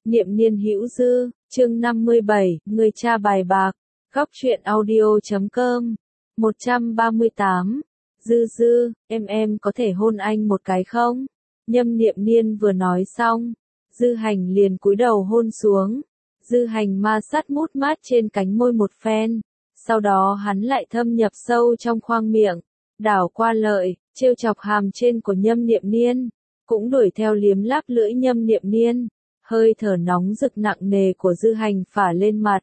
Niệm niên hữu dư, chương 57, người cha bài bạc, góc truyện audio.com, 138, dư dư, em có thể hôn anh một cái không? Nhâm niệm niên vừa nói xong, dư hành liền cúi đầu hôn xuống, dư hành ma sát mút mát trên cánh môi một phen, sau đó hắn lại thâm nhập sâu trong khoang miệng, đảo qua lợi, trêu chọc hàm trên của nhâm niệm niên, cũng đuổi theo liếm láp lưỡi nhâm niệm niên. Hơi thở nóng rực nặng nề của dư hành phả lên mặt.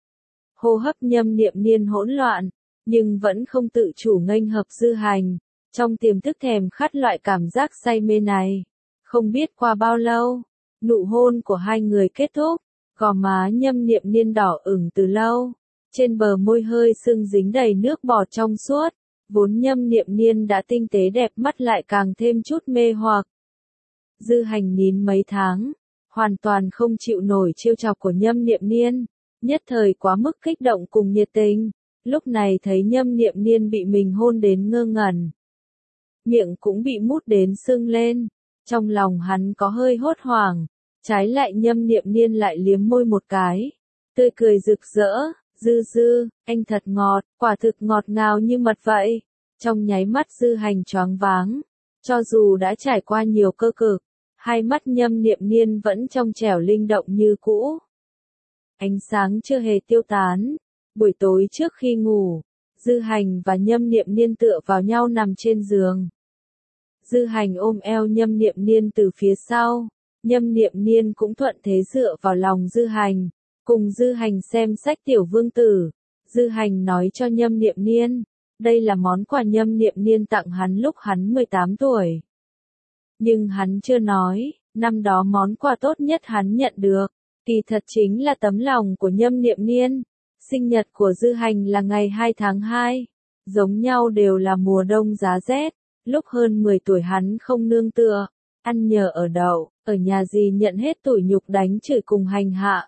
Hô hấp nhâm niệm niên hỗn loạn, nhưng vẫn không tự chủ nghênh hợp dư hành, trong tiềm thức thèm khát loại cảm giác say mê này. Không biết qua bao lâu, nụ hôn của hai người kết thúc, gò má nhâm niệm niên đỏ ửng từ lâu, trên bờ môi hơi sưng dính đầy nước bọt trong suốt, vốn nhâm niệm niên đã tinh tế đẹp mắt lại càng thêm chút mê hoặc. Dư hành nín mấy tháng, hoàn toàn không chịu nổi trêu chọc của nhâm niệm niên, nhất thời quá mức kích động cùng nhiệt tình, lúc này thấy nhâm niệm niên bị mình hôn đến ngơ ngẩn. Miệng cũng bị mút đến sưng lên, trong lòng hắn có hơi hốt hoảng, trái lại nhâm niệm niên lại liếm môi một cái, tươi cười rực rỡ, dư dư, anh thật ngọt, quả thực ngọt ngào như mật vậy. Trong nháy mắt dư hành choáng váng, cho dù đã trải qua nhiều cơ cực, hai mắt nhâm niệm niên vẫn trong trẻo linh động như cũ. Ánh sáng chưa hề tiêu tán. Buổi tối trước khi ngủ, dư hành và nhâm niệm niên tựa vào nhau nằm trên giường. Dư hành ôm eo nhâm niệm niên từ phía sau, nhâm niệm niên cũng thuận thế dựa vào lòng dư hành, cùng dư hành xem sách Tiểu Vương Tử. Dư hành nói cho nhâm niệm niên, đây là món quà nhâm niệm niên tặng hắn lúc hắn 18 tuổi. Nhưng hắn chưa nói, năm đó món quà tốt nhất hắn nhận được, kỳ thật chính là tấm lòng của nhâm niệm niên. Sinh nhật của dư hành là ngày 2 tháng 2, giống nhau đều là mùa đông giá rét, lúc hơn 10 tuổi hắn không nương tựa, ăn nhờ ở đậu, ở nhà gì nhận hết tủi nhục đánh chửi cùng hành hạ.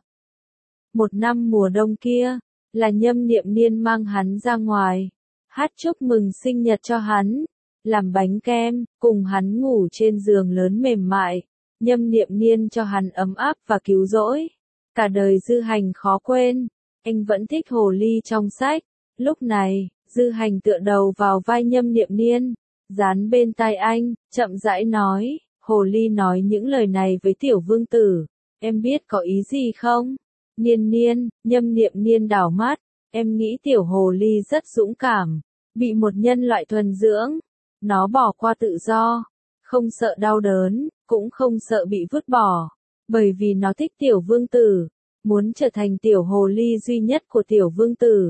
Một năm mùa đông kia, là nhâm niệm niên mang hắn ra ngoài, hát chúc mừng sinh nhật cho hắn, làm bánh kem, cùng hắn ngủ trên giường lớn mềm mại, nhâm niệm niên cho hắn ấm áp và cứu rỗi. Cả đời dư hành khó quên, anh vẫn thích hồ ly trong sách. Lúc này, dư hành tựa đầu vào vai nhâm niệm niên, dán bên tai anh, chậm rãi nói, hồ ly nói những lời này với Tiểu Vương Tử, em biết có ý gì không? Niên niên, nhâm niệm niên đảo mắt, em nghĩ tiểu hồ ly rất dũng cảm, bị một nhân loại thuần dưỡng, nó bỏ qua tự do, không sợ đau đớn, cũng không sợ bị vứt bỏ, bởi vì nó thích Tiểu Vương Tử, muốn trở thành tiểu hồ ly duy nhất của Tiểu Vương Tử.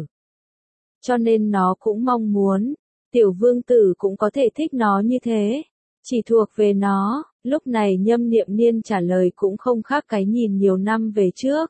Cho nên nó cũng mong muốn, Tiểu Vương Tử cũng có thể thích nó như thế, chỉ thuộc về nó. Lúc này nhâm niệm niên trả lời cũng không khác cái nhìn nhiều năm về trước.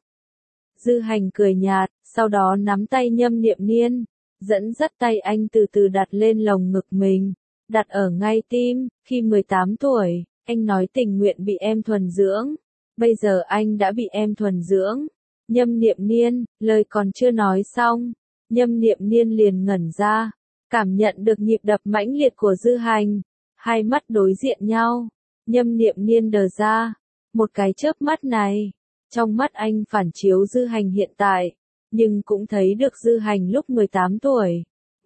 Dư hành cười nhạt, sau đó nắm tay nhâm niệm niên, dẫn dắt tay anh từ từ đặt lên lồng ngực mình, đặt ở ngay tim. Khi 18 tuổi, anh nói tình nguyện bị em thuần dưỡng, bây giờ anh đã bị em thuần dưỡng. Nhâm niệm niên, lời còn chưa nói xong, nhâm niệm niên liền ngẩn ra, cảm nhận được nhịp đập mãnh liệt của dư hành, hai mắt đối diện nhau, nhâm niệm niên đờ ra, một cái chớp mắt này, trong mắt anh phản chiếu dư hành hiện tại, nhưng cũng thấy được dư hành lúc 18 tuổi.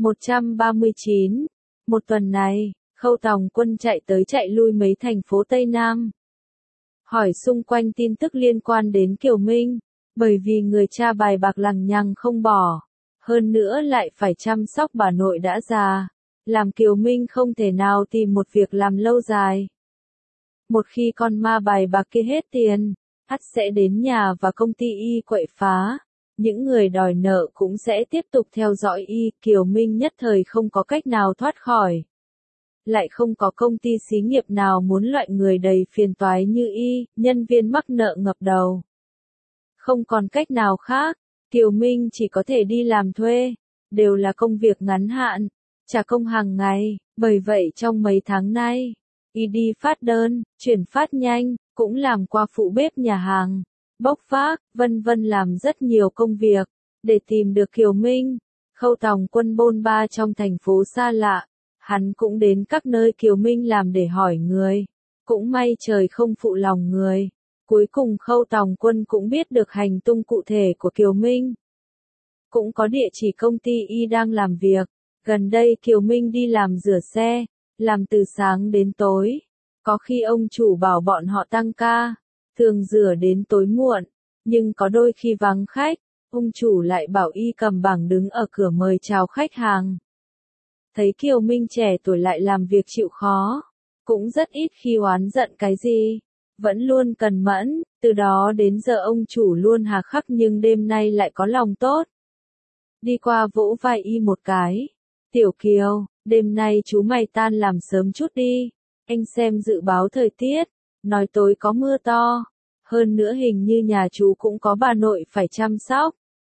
139, một tuần này, Khâu Tòng Quân chạy tới chạy lui mấy thành phố Tây Nam, hỏi xung quanh tin tức liên quan đến Kiều Minh. Bởi vì người cha bài bạc lằng nhằng không bỏ, hơn nữa lại phải chăm sóc bà nội đã già, làm Kiều Minh không thể nào tìm một việc làm lâu dài. Một khi con ma bài bạc kia hết tiền, ắt sẽ đến nhà và công ty y quậy phá, những người đòi nợ cũng sẽ tiếp tục theo dõi y, Kiều Minh nhất thời không có cách nào thoát khỏi. Lại không có công ty xí nghiệp nào muốn loại người đầy phiền toái như y, nhân viên mắc nợ ngập đầu. Không còn cách nào khác, Kiều Minh chỉ có thể đi làm thuê, đều là công việc ngắn hạn, trả công hàng ngày, bởi vậy trong mấy tháng nay, y đi phát đơn, chuyển phát nhanh, cũng làm qua phụ bếp nhà hàng, bốc vác, vân vân làm rất nhiều công việc, để tìm được Kiều Minh. Khâu Tòng Quân bôn ba trong thành phố xa lạ, hắn cũng đến các nơi Kiều Minh làm để hỏi người, cũng may trời không phụ lòng người. Cuối cùng Khâu Tòng Quân cũng biết được hành tung cụ thể của Kiều Minh. Cũng có địa chỉ công ty y đang làm việc. Gần đây Kiều Minh đi làm rửa xe, làm từ sáng đến tối. Có khi ông chủ bảo bọn họ tăng ca, thường rửa đến tối muộn. Nhưng có đôi khi vắng khách, ông chủ lại bảo y cầm bảng đứng ở cửa mời chào khách hàng. Thấy Kiều Minh trẻ tuổi lại làm việc chịu khó, cũng rất ít khi oán giận cái gì, vẫn luôn cần mẫn, từ đó đến giờ ông chủ luôn hà khắc nhưng đêm nay lại có lòng tốt. Đi qua vỗ vai y một cái, Tiểu Kiều, đêm nay chú mày tan làm sớm chút đi, anh xem dự báo thời tiết, nói tối có mưa to, hơn nữa hình như nhà chú cũng có bà nội phải chăm sóc.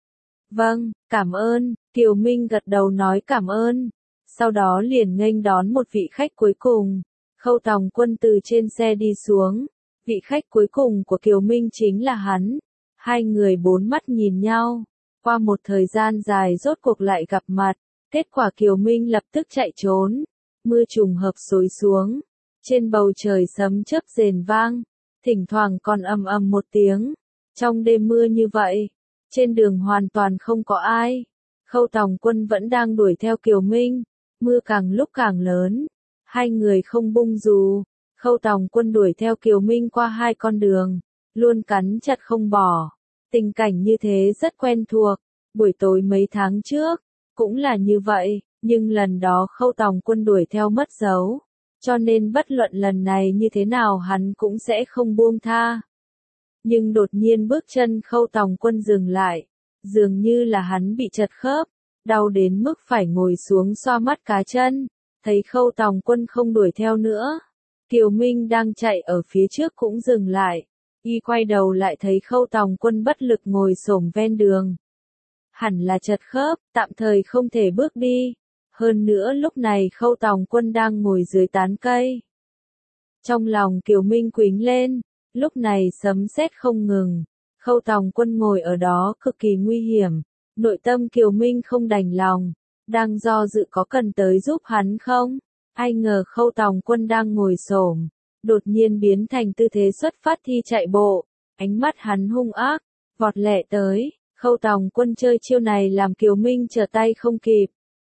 Vâng, cảm ơn, Kiều Minh gật đầu nói cảm ơn, sau đó liền nghênh đón một vị khách cuối cùng. Khâu Tòng Quân từ trên xe đi xuống, vị khách cuối cùng của Kiều Minh chính là hắn. Hai người bốn mắt nhìn nhau, qua một thời gian dài rốt cuộc lại gặp mặt, kết quả Kiều Minh lập tức chạy trốn, mưa trùng hợp xối xuống, trên bầu trời sấm chớp rền vang, thỉnh thoảng còn ầm ầm một tiếng. Trong đêm mưa như vậy, trên đường hoàn toàn không có ai, Khâu Tòng Quân vẫn đang đuổi theo Kiều Minh, mưa càng lúc càng lớn, hai người không bung dù, Khâu Tòng Quân đuổi theo Kiều Minh qua hai con đường, luôn cắn chặt không bỏ. Tình cảnh như thế rất quen thuộc, buổi tối mấy tháng trước, cũng là như vậy, nhưng lần đó Khâu Tòng Quân đuổi theo mất dấu, cho nên bất luận lần này như thế nào hắn cũng sẽ không buông tha. Nhưng đột nhiên bước chân Khâu Tòng Quân dừng lại, dường như là hắn bị trật khớp, đau đến mức phải ngồi xuống xoa mắt cá chân, thấy Khâu Tòng Quân không đuổi theo nữa. Kiều Minh đang chạy ở phía trước cũng dừng lại, y quay đầu lại thấy Khâu Tòng Quân bất lực ngồi xổm ven đường. Hẳn là trật khớp, tạm thời không thể bước đi. Hơn nữa lúc này Khâu Tòng Quân đang ngồi dưới tán cây. Trong lòng Kiều Minh quĩnh lên, lúc này sấm sét không ngừng. Khâu Tòng Quân ngồi ở đó cực kỳ nguy hiểm. Nội tâm Kiều Minh không đành lòng, đang do dự có cần tới giúp hắn không? Ai ngờ Khâu Tòng Quân đang ngồi xổm, đột nhiên biến thành tư thế xuất phát thi chạy bộ, ánh mắt hắn hung ác, vọt lẹ tới. Khâu Tòng Quân chơi chiêu này làm Kiều Minh trở tay không kịp.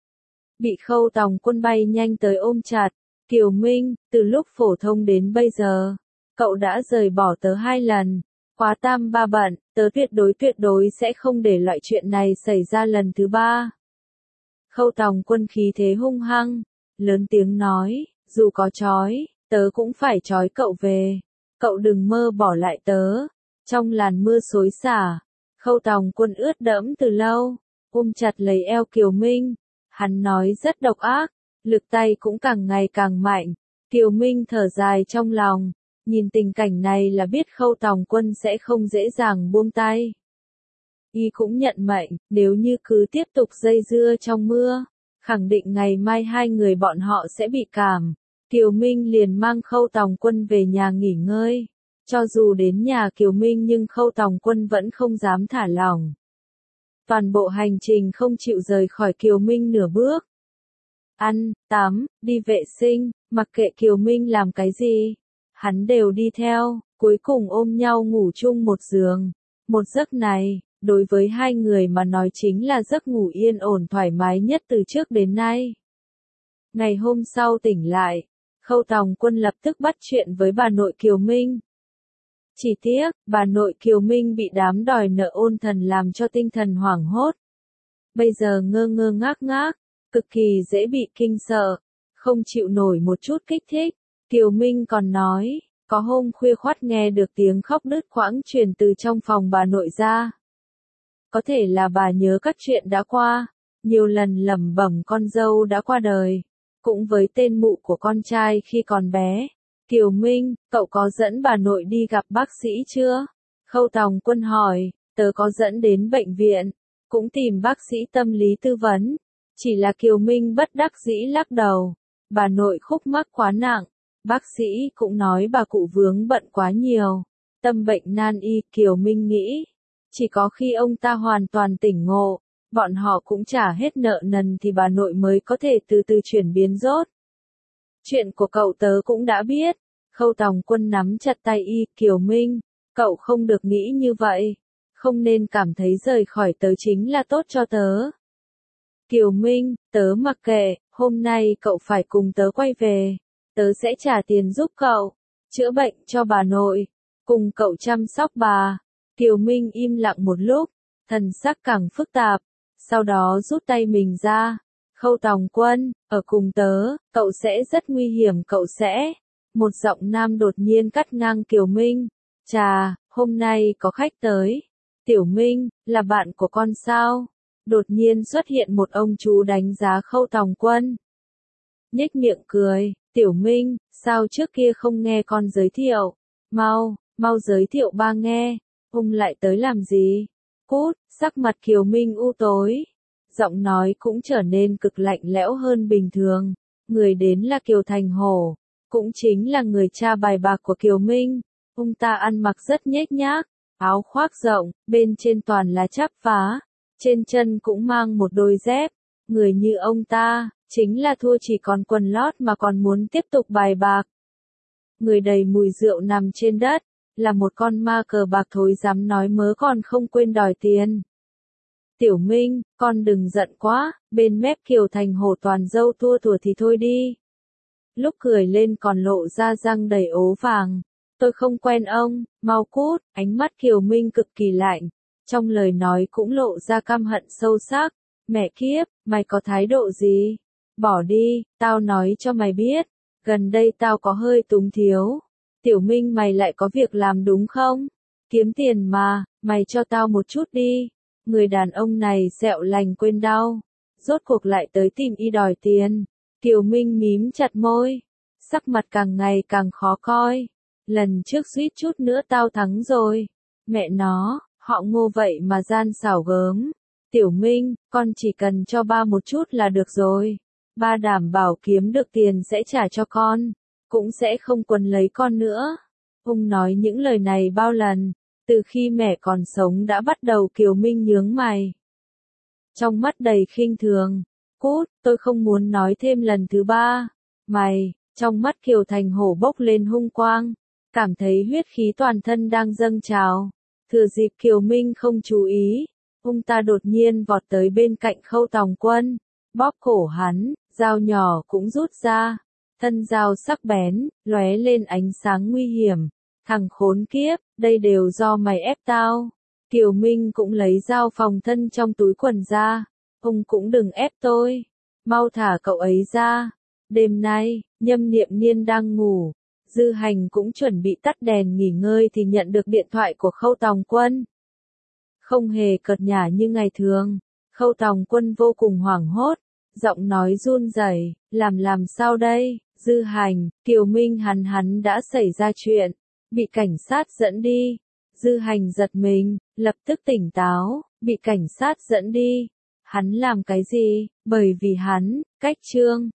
Bị Khâu Tòng Quân bay nhanh tới ôm chặt. Kiều Minh, từ lúc phổ thông đến bây giờ, cậu đã rời bỏ tớ 2 lần. Quá tam ba bận, tớ tuyệt đối sẽ không để loại chuyện này xảy ra lần thứ 3. Khâu Tòng Quân khí thế hung hăng, lớn tiếng nói, dù có trói, tớ cũng phải trói cậu về. Cậu đừng mơ bỏ lại tớ. Trong làn mưa xối xả, Khâu Tòng Quân ướt đẫm từ lâu, ôm chặt lấy eo Kiều Minh. Hắn nói rất độc ác, lực tay cũng càng ngày càng mạnh. Kiều Minh thở dài trong lòng, nhìn tình cảnh này là biết Khâu Tòng Quân sẽ không dễ dàng buông tay. Y cũng nhận mệnh, nếu như cứ tiếp tục dây dưa trong mưa, khẳng định ngày mai hai người bọn họ sẽ bị cảm. Kiều Minh liền mang Khâu Tòng Quân về nhà nghỉ ngơi. Cho dù đến nhà Kiều Minh nhưng Khâu Tòng Quân vẫn không dám thả lỏng. Toàn bộ hành trình không chịu rời khỏi Kiều Minh nửa bước. Ăn, tắm, đi vệ sinh, mặc kệ Kiều Minh làm cái gì, hắn đều đi theo, cuối cùng ôm nhau ngủ chung một giường. Một giấc này, đối với hai người mà nói chính là giấc ngủ yên ổn thoải mái nhất từ trước đến nay. Ngày hôm sau tỉnh lại, Khâu Tòng Quân lập tức bắt chuyện với bà nội Kiều Minh. Chỉ tiếc, bà nội Kiều Minh bị đám đòi nợ ôn thần làm cho tinh thần hoảng hốt. Bây giờ ngơ ngơ ngác ngác, cực kỳ dễ bị kinh sợ, không chịu nổi một chút kích thích. Kiều Minh còn nói, có hôm khuya khoắt nghe được tiếng khóc đứt quãng truyền từ trong phòng bà nội ra. Có thể là bà nhớ các chuyện đã qua, nhiều lần lẩm bẩm con dâu đã qua đời, cũng với tên mụ của con trai khi còn bé. Kiều Minh, cậu có dẫn bà nội đi gặp bác sĩ chưa? Khâu Tòng Quân hỏi, tớ có dẫn đến bệnh viện, cũng tìm bác sĩ tâm lý tư vấn. Chỉ là Kiều Minh bất đắc dĩ lắc đầu, bà nội khúc mắc quá nặng, bác sĩ cũng nói bà cụ vướng bận quá nhiều, tâm bệnh nan y. Kiều Minh nghĩ, chỉ có khi ông ta hoàn toàn tỉnh ngộ, bọn họ cũng trả hết nợ nần thì bà nội mới có thể từ từ chuyển biến rốt. Chuyện của cậu tớ cũng đã biết. Khâu Tòng Quân nắm chặt tay y. Kiều Minh, Cậu không được nghĩ như vậy. Không nên cảm thấy rời khỏi tớ chính là tốt cho tớ. Kiều Minh, tớ mặc kệ, hôm nay cậu phải cùng tớ quay về. Tớ sẽ trả tiền giúp cậu, chữa bệnh cho bà nội, cùng cậu chăm sóc bà. Kiều Minh im lặng một lúc, thần sắc càng phức tạp, sau đó rút tay mình ra. Khâu Tòng Quân, ở cùng tớ, cậu sẽ rất nguy hiểm cậu sẽ. Một giọng nam đột nhiên cắt ngang Kiều Minh. Chà, hôm nay có khách tới. Tiểu Minh, là bạn của con sao? Đột nhiên xuất hiện một ông chú đánh giá Khâu Tòng Quân. Nhếch miệng cười, Tiểu Minh, sao trước kia không nghe con giới thiệu? Mau giới thiệu ba nghe. Ông lại tới làm gì? Cút, sắc mặt Kiều Minh u tối. Giọng nói cũng trở nên cực lạnh lẽo hơn bình thường. Người đến là Kiều Thành Hổ, cũng chính là người cha bài bạc của Kiều Minh. Ông ta ăn mặc rất nhếch nhác, áo khoác rộng, bên trên toàn là chắp vá, trên chân cũng mang một đôi dép. Người như ông ta, chính là thua chỉ còn quần lót mà còn muốn tiếp tục bài bạc. Người đầy mùi rượu nằm trên đất, là một con ma cờ bạc thối dám nói mớ còn không quên đòi tiền. Tiểu Minh, con đừng giận quá, bên mép Kiều Thành Hổ toàn dâu tua thủa thì thôi đi. Lúc cười lên còn lộ ra răng đầy ố vàng. Tôi không quen ông, mau cút, ánh mắt Kiều Minh cực kỳ lạnh. Trong lời nói cũng lộ ra căm hận sâu sắc. Mẹ kiếp, mày có thái độ gì? Bỏ đi, tao nói cho mày biết. Gần đây tao có hơi túng thiếu. Tiểu Minh mày lại có việc làm đúng không? Kiếm tiền mà, mày cho tao một chút đi. Người đàn ông này sẹo lành quên đau. Rốt cuộc lại tới tìm y đòi tiền. Kiều Minh mím chặt môi. Sắc mặt càng ngày càng khó coi. Lần trước suýt chút nữa tao thắng rồi. Mẹ nó, họ Ngô vậy mà gian xảo gớm. Tiểu Minh, con chỉ cần cho ba một chút là được rồi. Ba đảm bảo kiếm được tiền sẽ trả cho con. Cũng sẽ không quấn lấy con nữa. Ông nói những lời này bao lần. Từ khi mẹ còn sống đã bắt đầu. Kiều Minh nhướng mày. Trong mắt đầy khinh thường. Cút, tôi không muốn nói thêm lần thứ ba. Mày, trong mắt Kiều Thành Hổ bốc lên hung quang. Cảm thấy huyết khí toàn thân đang dâng trào. Thừa dịp Kiều Minh không chú ý, ông ta đột nhiên vọt tới bên cạnh Khâu Tòng Quân, bóp cổ hắn, dao nhỏ cũng rút ra. Thân dao sắc bén, lóe lên ánh sáng nguy hiểm. Thằng khốn kiếp, đây đều do mày ép tao. Kiều Minh cũng lấy dao phòng thân trong túi quần ra. Ông cũng đừng ép tôi. Mau thả cậu ấy ra. Đêm nay, Nhâm Niệm Niên đang ngủ. Dư Hành cũng chuẩn bị tắt đèn nghỉ ngơi thì nhận được điện thoại của Khâu Tòng Quân. Không hề cợt nhả như ngày thường. Khâu Tòng Quân vô cùng hoảng hốt. Giọng nói run rẩy, làm sao đây? Dư Hành, Kiều Minh hắn đã xảy ra chuyện. Bị cảnh sát dẫn đi. Dư Hành giật mình, lập tức tỉnh táo, bị cảnh sát dẫn đi. Hắn làm cái gì? Bởi vì hắn, cách Trương